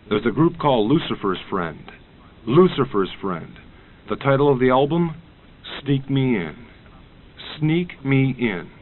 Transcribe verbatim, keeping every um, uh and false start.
There's a group called Lucifer's Friend. Lucifer's Friend. The title of the album? Sneak Me In. Sneak Me In.